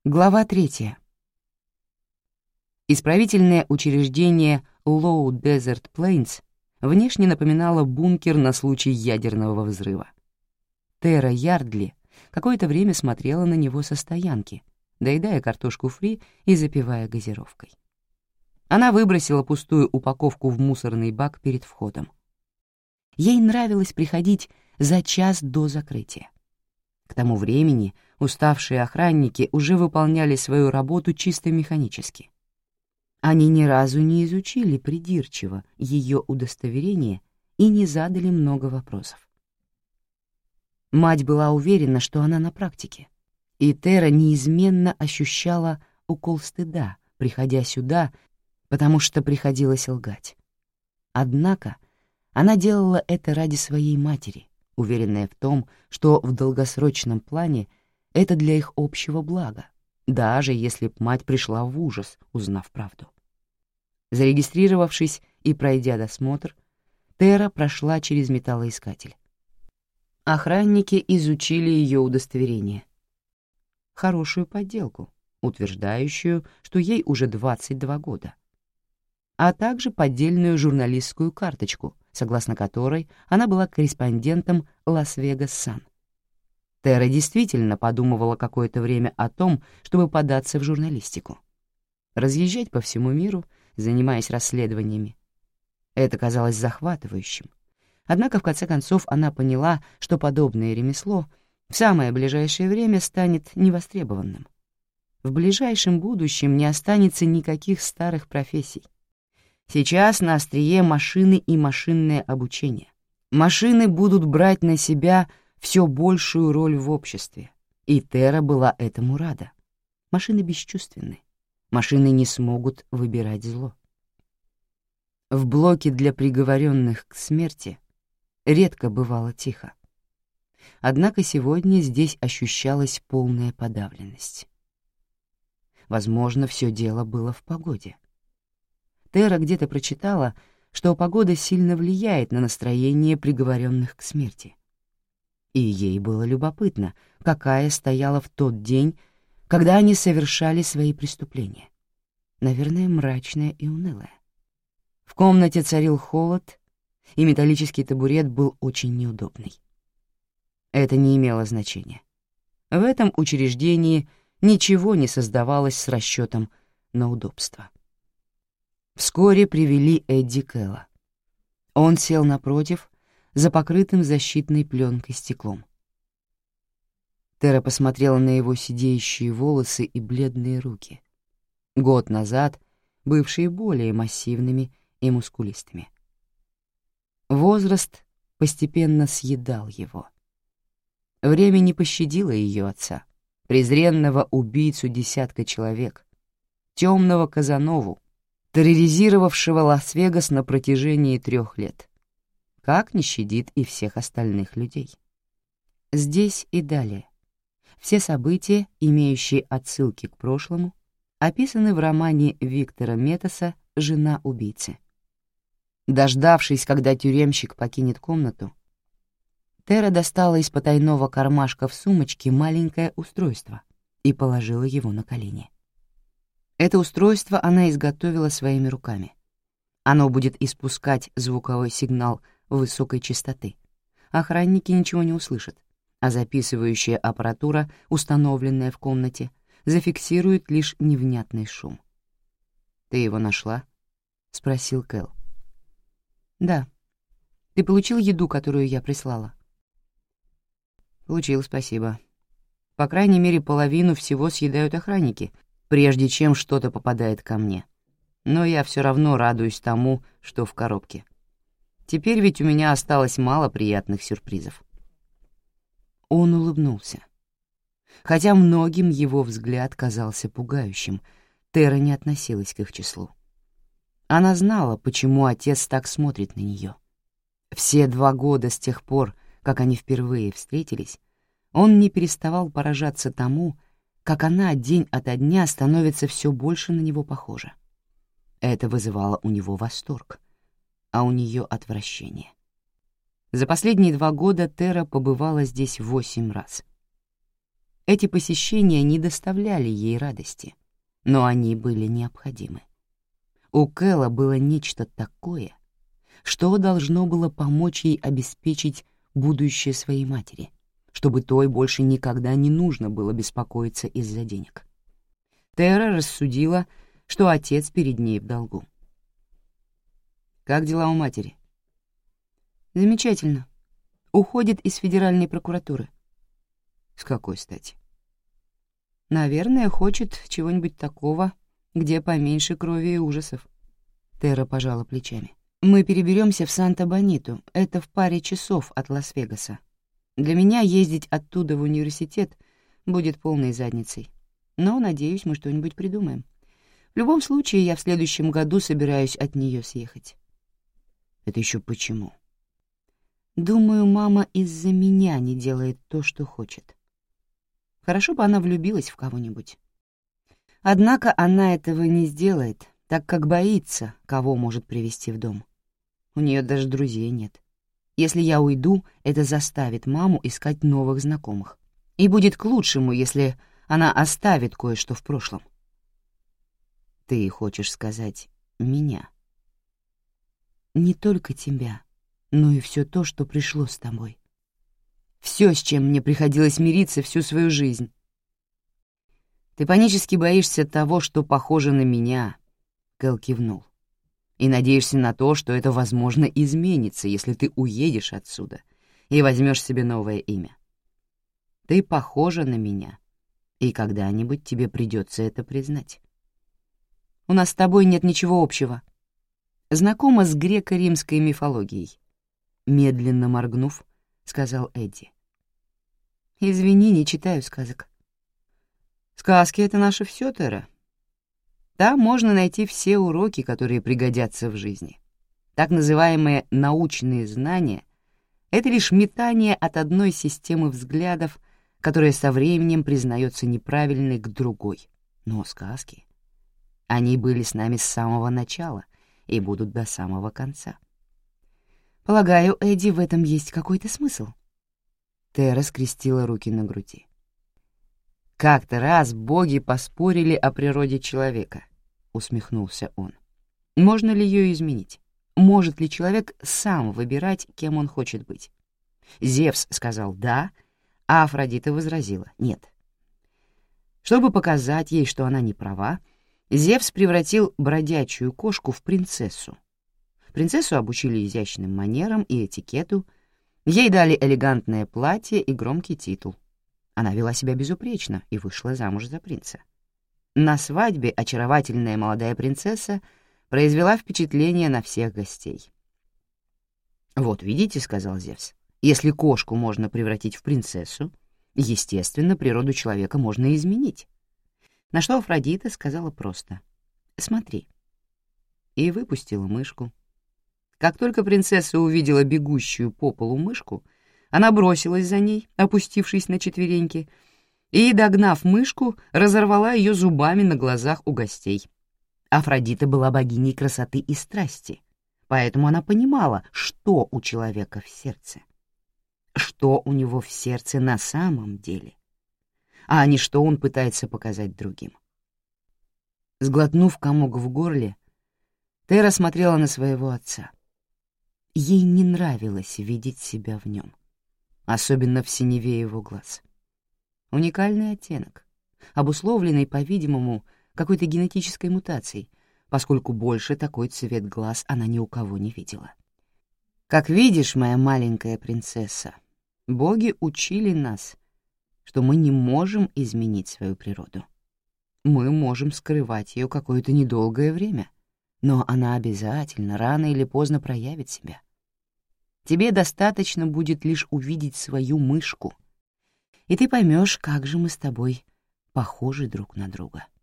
Глава 3. Исправительное учреждение Low Desert Plains внешне напоминало бункер на случай ядерного взрыва. Тера Ярдли какое-то время смотрела на него со стоянки, доедая картошку фри и запивая газировкой. Она выбросила пустую упаковку в мусорный бак перед входом. Ей нравилось приходить за час до закрытия. К тому времени уставшие охранники уже выполняли свою работу чисто механически. Они ни разу не изучили придирчиво ее удостоверение и не задали много вопросов. Мать была уверена, что она на практике, и Тера неизменно ощущала укол стыда, приходя сюда, потому что приходилось лгать. Однако она делала это ради своей матери, уверенная в том, что в долгосрочном плане это для их общего блага, даже если б мать пришла в ужас, узнав правду. Зарегистрировавшись и пройдя досмотр, Тера прошла через металлоискатель. Охранники изучили ее удостоверение. Хорошую подделку, утверждающую, что ей уже 22 года, а также поддельную журналистскую карточку, согласно которой она была корреспондентом «Лас-Вегас Сан». Тера действительно подумывала какое-то время о том, чтобы податься в журналистику. Разъезжать по всему миру, занимаясь расследованиями. Это казалось захватывающим. Однако в конце концов она поняла, что подобное ремесло в самое ближайшее время станет невостребованным. В ближайшем будущем не останется никаких старых профессий. Сейчас на острие машины и машинное обучение. Машины будут брать на себя все большую роль в обществе, и Тера была этому рада. Машины бесчувственны. Машины не смогут выбирать зло. В блоке для приговоренных к смерти редко бывало тихо. Однако сегодня здесь ощущалась полная подавленность. Возможно, все дело было в погоде. Тера где-то прочитала, что погода сильно влияет на настроение приговоренных к смерти. И ей было любопытно, какая стояла в тот день, когда они совершали свои преступления. Наверное, мрачная и унылая. В комнате царил холод, и металлический табурет был очень неудобный. Это не имело значения. В этом учреждении ничего не создавалось с расчетом на удобство. Вскоре привели Эдди Кэлла. Он сел напротив, за покрытым защитной пленкой стеклом. Тера посмотрела на его сидеющие волосы и бледные руки, год назад бывшие более массивными и мускулистыми. Возраст постепенно съедал его. Время не пощадило ее отца, презренного убийцу десятка человек, темного Казанову, терроризировавшего Лас-Вегас на протяжении 3 лет, как не щадит и всех остальных людей. Здесь и далее все события, имеющие отсылки к прошлому, описаны в романе Виктора Метоса «Жена убийцы». Дождавшись, когда тюремщик покинет комнату, Тера достала из потайного кармашка в сумочке маленькое устройство и положила его на колени. Это устройство она изготовила своими руками. Оно будет испускать звуковой сигнал высокой частоты. Охранники ничего не услышат, а записывающая аппаратура, установленная в комнате, зафиксирует лишь невнятный шум. «Ты его нашла?» — спросил Кэл. «Да. Ты получил еду, которую я прислала?» «Получил, спасибо. По крайней мере, половину всего съедают охранники, прежде чем что-то попадает ко мне. Но я все равно радуюсь тому, что в коробке. Теперь ведь у меня осталось мало приятных сюрпризов». Он улыбнулся. Хотя многим его взгляд казался пугающим, Тера не относилась к их числу. Она знала, почему отец так смотрит на нее. Все 2 года с тех пор, как они впервые встретились, он не переставал поражаться тому, как она день ото дня становится все больше на него похожа. Это вызывало у него восторг, а у нее отвращение. За последние 2 года Тера побывала здесь 8 раз. Эти посещения не доставляли ей радости, но они были необходимы. У Кэлла было нечто такое, что должно было помочь ей обеспечить будущее своей матери, чтобы той больше никогда не нужно было беспокоиться из-за денег. Тера рассудила, что отец перед ней в долгу. «Как дела у матери?» «Замечательно. Уходит из федеральной прокуратуры». «С какой стати?» «Наверное, хочет чего-нибудь такого, где поменьше крови и ужасов». Тера пожала плечами. «Мы переберемся в Санта-Бониту. Это в паре часов от Лас-Вегаса. Для меня ездить оттуда в университет будет полной задницей. Но, надеюсь, мы что-нибудь придумаем. В любом случае, я в следующем году собираюсь от нее съехать». «Это еще почему?» «Думаю, мама из-за меня не делает то, что хочет. Хорошо бы она влюбилась в кого-нибудь. Однако она этого не сделает, так как боится, кого может привести в дом. У нее даже друзей нет. Если я уйду, это заставит маму искать новых знакомых. И будет к лучшему, если она оставит кое-что в прошлом». «Ты хочешь сказать меня?» «Не только тебя, но и все то, что пришло с тобой. Все, с чем мне приходилось мириться всю свою жизнь. Ты панически боишься того, что похоже на меня», — Кэл кивнул, «и надеешься на то, что это, возможно, изменится, если ты уедешь отсюда и возьмешь себе новое имя. Ты похожа на меня, и когда-нибудь тебе придется это признать. У нас с тобой нет ничего общего. Знакома с греко-римской мифологией?» Медленно моргнув, сказал Эдди. «Извини, не читаю сказок». «Сказки — это наше всё, Тера. Там можно найти все уроки, которые пригодятся в жизни. Так называемые научные знания — это лишь метание от одной системы взглядов, которая со временем признается неправильной к другой. Но сказки, они были с нами с самого начала и будут до самого конца. Полагаю, Эдди, в этом есть какой-то смысл». Тера скрестила руки на груди. «Как-то раз боги поспорили о природе человека», — усмехнулся он. «Можно ли ее изменить? Может ли человек сам выбирать, кем он хочет быть?» Зевс сказал «да», а Афродита возразила «нет». Чтобы показать ей, что она не права, Зевс превратил бродячую кошку в принцессу. Принцессу обучили изящным манерам и этикету, ей дали элегантное платье и громкий титул. Она вела себя безупречно и вышла замуж за принца. На свадьбе очаровательная молодая принцесса произвела впечатление на всех гостей. «Вот видите, — сказал Зевс, — если кошку можно превратить в принцессу, естественно, природу человека можно изменить». На что Афродита сказала просто «смотри» и выпустила мышку. Как только принцесса увидела бегущую по полу мышку, она бросилась за ней, опустившись на четвереньки, и, догнав мышку, разорвала ее зубами на глазах у гостей. Афродита была богиней красоты и страсти, поэтому она понимала, что у человека в сердце. Что у него в сердце на самом деле, а не что он пытается показать другим. Сглотнув комок в горле, Тера смотрела на своего отца. Ей не нравилось видеть себя в нем, особенно в синеве его глаз. Уникальный оттенок, обусловленный, по-видимому, какой-то генетической мутацией, поскольку больше такой цвет глаз она ни у кого не видела. «Как видишь, моя маленькая принцесса, боги учили нас, что мы не можем изменить свою природу. Мы можем скрывать ее какое-то недолгое время, но она обязательно рано или поздно проявит себя. Тебе достаточно будет лишь увидеть свою мышку, и ты поймешь, как же мы с тобой похожи друг на друга».